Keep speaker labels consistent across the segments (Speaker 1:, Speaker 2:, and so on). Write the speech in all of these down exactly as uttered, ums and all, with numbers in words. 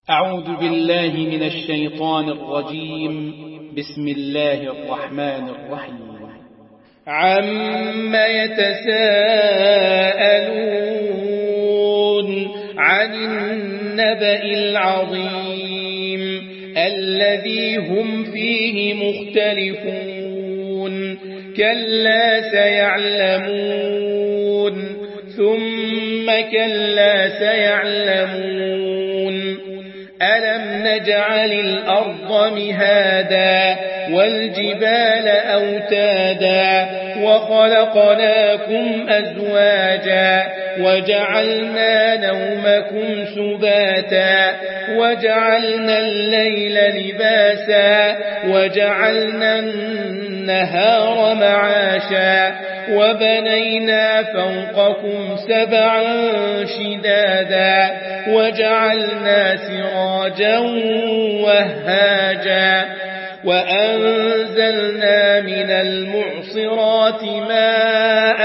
Speaker 1: أعوذ بالله من الشيطان الرجيم. بسم الله الرحمن الرحيم.
Speaker 2: عَمَّ يتساءلون عن النبأ العظيم الذي هم فيه مختلفون كلا سيعلمون ثم كلا سيعلمون ألم نجعل الأرض مهادا والجبال أوتادا وخلقناكم أزواجا وجعلنا نومكم سباتا وجعلنا الليل لباسا وجعلنا النهار معاشا وبنينا فوقكم سبعا شدادا وجعلنا سراجا وهاجا وأنزلنا من المعصرات ماء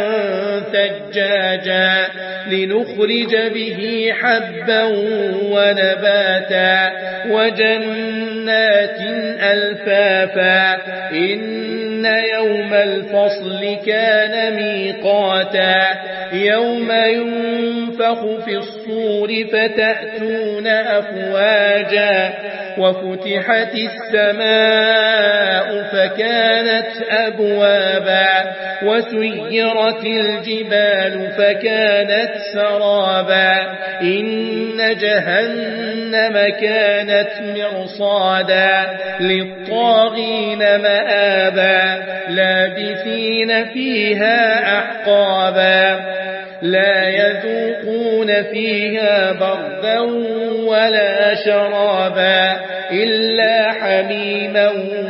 Speaker 2: ثجاجا لنخرج به حبا ونباتا وجنات ألفافا إن يوم الفصل كان ميقاتا يوم ينفخ في الصور فتأتون أفواجا وفتحت السماء فكانت أبوابا وسيرت الجبال فكانت سرابا إن جهنم كانت مرصادا للطاغين مآبا لابثين فيها أحقابا لا يذوقون فيها بردا ولا شرابا إلا حميما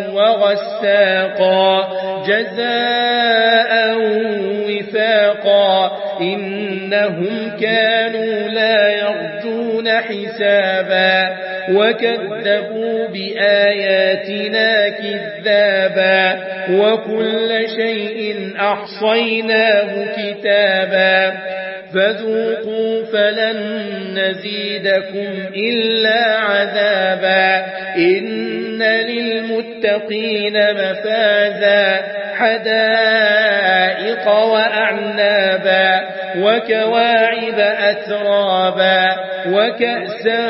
Speaker 2: وغساقا جزاء وفاقا إنهم كانوا لا يرجون حسابا وكذبوا بآياتنا كذابا وكل شيء أحصيناه كتابا فذوقوا فلن نزيدكم إلا عذابا إن للمتقين مفازا حدائق وأعنابا وكواعب أترابا وكأسا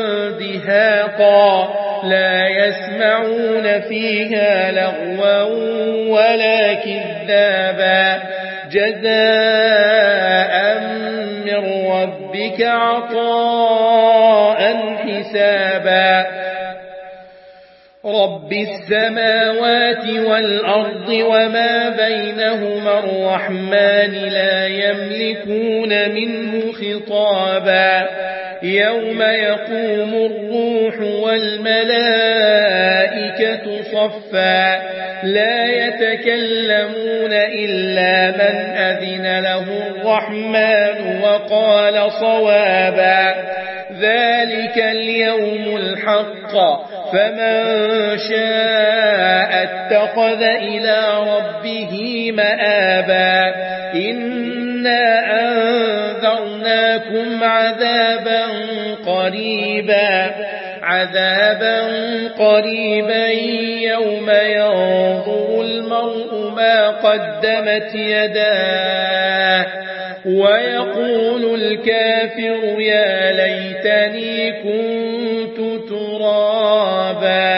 Speaker 2: دهاقا لا يسمعون فيها لغوا ولا كذابا جزاء من ربك عطاء حسابا رب السماوات والأرض وما بينهما الرحمن لا يملكون منه خطابا يوم يقوم الروح والملائكة صفا لا يتكلمون إلا من أذن له الرحمن وقال صوابا ذلك اليوم الحق فمن شاء اتخذ إلى ربه مآبا إنا أنذرناكم عذابا قريبا عذابا قريبا يوم ينظر المرء ما قدمت يداه ويقول الكافر يا ليتني كنت ترابا.